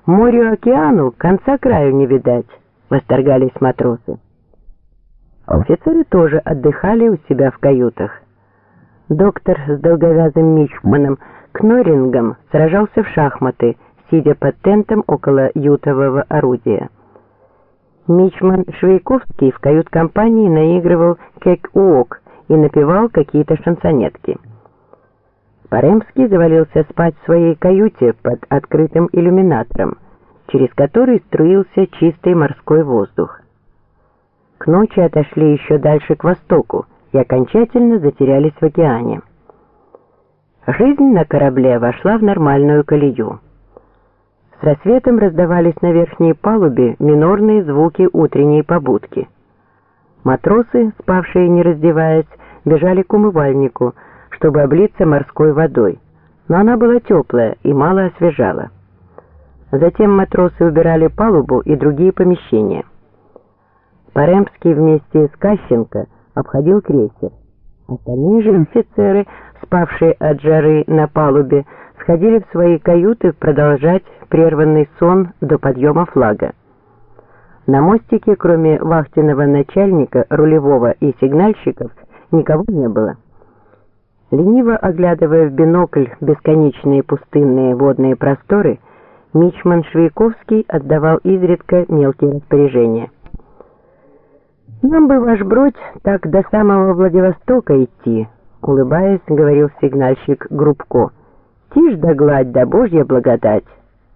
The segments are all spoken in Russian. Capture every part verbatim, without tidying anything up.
Морю-океану конца краю не видать, восторгались матросы. Офицеры тоже отдыхали у себя в каютах. Доктор с долговязым мичманом Кнорингом сражался в шахматы, сидя под тентом около ютового орудия. Мичман Швейковский в кают-компании наигрывал кек-уок и напевал какие-то шансонетки. Паремский завалился спать в своей каюте под открытым иллюминатором, через который струился чистый морской воздух. К ночи отошли еще дальше к востоку и окончательно затерялись в океане. Жизнь на корабле вошла в нормальную колею. С рассветом раздавались на верхней палубе минорные звуки утренней побудки. Матросы, спавшие не раздеваясь, бежали к умывальнику, чтобы облиться морской водой, но она была теплая и мало освежала. Затем матросы убирали палубу и другие помещения. Паремский вместе с Кащенко обходил крейсер. Остальные же офицеры, спавшие от жары на палубе, сходили в свои каюты продолжать прерванный сон до подъема флага. На мостике, кроме вахтенного начальника, рулевого и сигнальщиков, никого не было. Лениво оглядывая в бинокль бесконечные пустынные водные просторы, мичман Швейковский отдавал изредка мелкие распоряжения. «Нам бы, ваш бродь, так до самого Владивостока идти», — улыбаясь, говорил сигнальщик Грубко. «Тишь да гладь, да Божья благодать».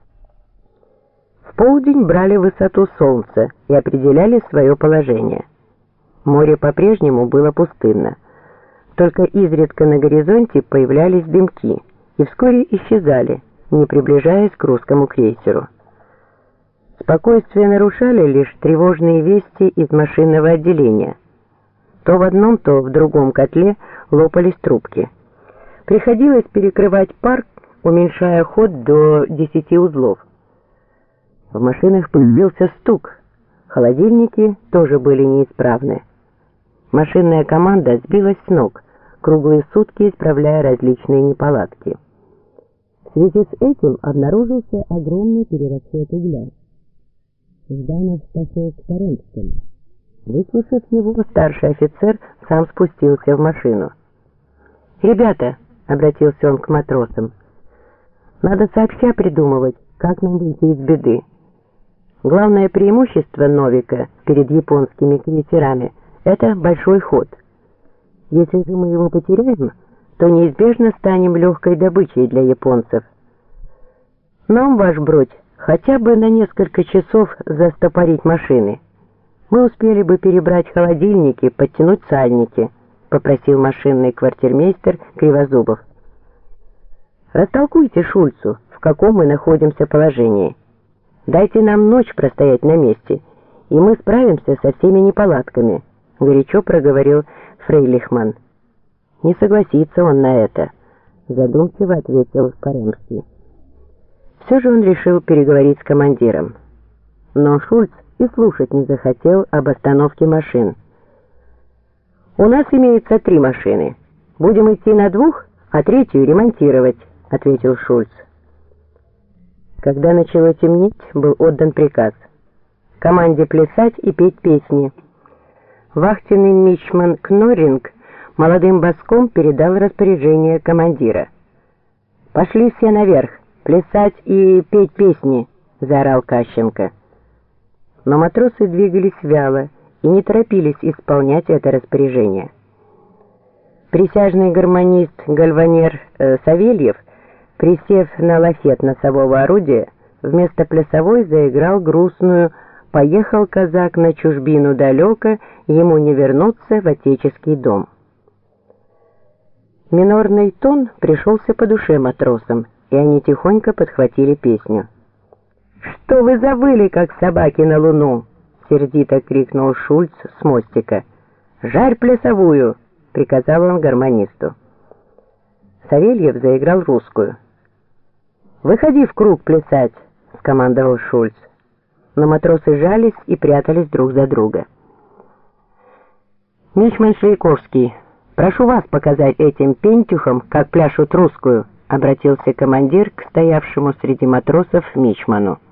В полдень брали высоту солнца и определяли свое положение. Море по-прежнему было пустынно. Только изредка на горизонте появлялись дымки и вскоре исчезали, не приближаясь к русскому крейсеру. Спокойствие нарушали лишь тревожные вести из машинного отделения. То в одном, то в другом котле лопались трубки. Приходилось перекрывать пар, уменьшая ход до десяти узлов. В машинах появился стук. Холодильники тоже были неисправны. Машинная команда сбилась с ног, круглые сутки исправляя различные неполадки. В связи с этим обнаружился огромный перерасход угля. Жданов пошел к Паремскому. Выслушав его, старший офицер сам спустился в машину. «Ребята», — обратился он к матросам, — «надо сообща придумывать, как нам выйти из беды. Главное преимущество Новика перед японскими крейсерами — это большой ход. Если же мы его потеряем, то неизбежно станем легкой добычей для японцев. Нам, ваш бродь, хотя бы на несколько часов застопорить машины. Мы успели бы перебрать холодильники, подтянуть сальники», — попросил машинный квартирмейстер Кривозубов. «Растолкуйте Шульцу, в каком мы находимся положении. Дайте нам ночь простоять на месте, и мы справимся со всеми неполадками», — горячо проговорил Фрейлихман. «Не согласится он на это», — задумчиво ответил Паремский. Все же он решил переговорить с командиром. Но Шульц и слушать не захотел об остановке машин. «У нас имеется три машины. Будем идти на двух, а третью ремонтировать», — ответил Шульц. Когда начало темнеть, был отдан приказ команде плясать и петь песни. Вахтенный мичман Кноринг молодым боском передал распоряжение командира. «Пошли все наверх, плясать и петь песни», — заорал Кащенко. Но матросы двигались вяло и не торопились исполнять это распоряжение. Присяжный гармонист-гальванер э, Савельев, присев на лафет носового орудия, вместо плясовой заиграл грустную «Поехал казак на чужбину далеко, ему не вернуться в отеческий дом». Минорный тон пришелся по душе матросам, и они тихонько подхватили песню. «Что вы завыли, как собаки на луну?» — сердито крикнул Шульц с мостика. «Жарь плясовую!» — приказал он гармонисту. Савельев заиграл русскую. «Выходи в круг плясать!» — скомандовал Шульц. Но матросы жались и прятались друг за друга. «Мичман Швейковский, прошу вас показать этим пентюхам, как пляшут русскую», — обратился командир к стоявшему среди матросов мичману.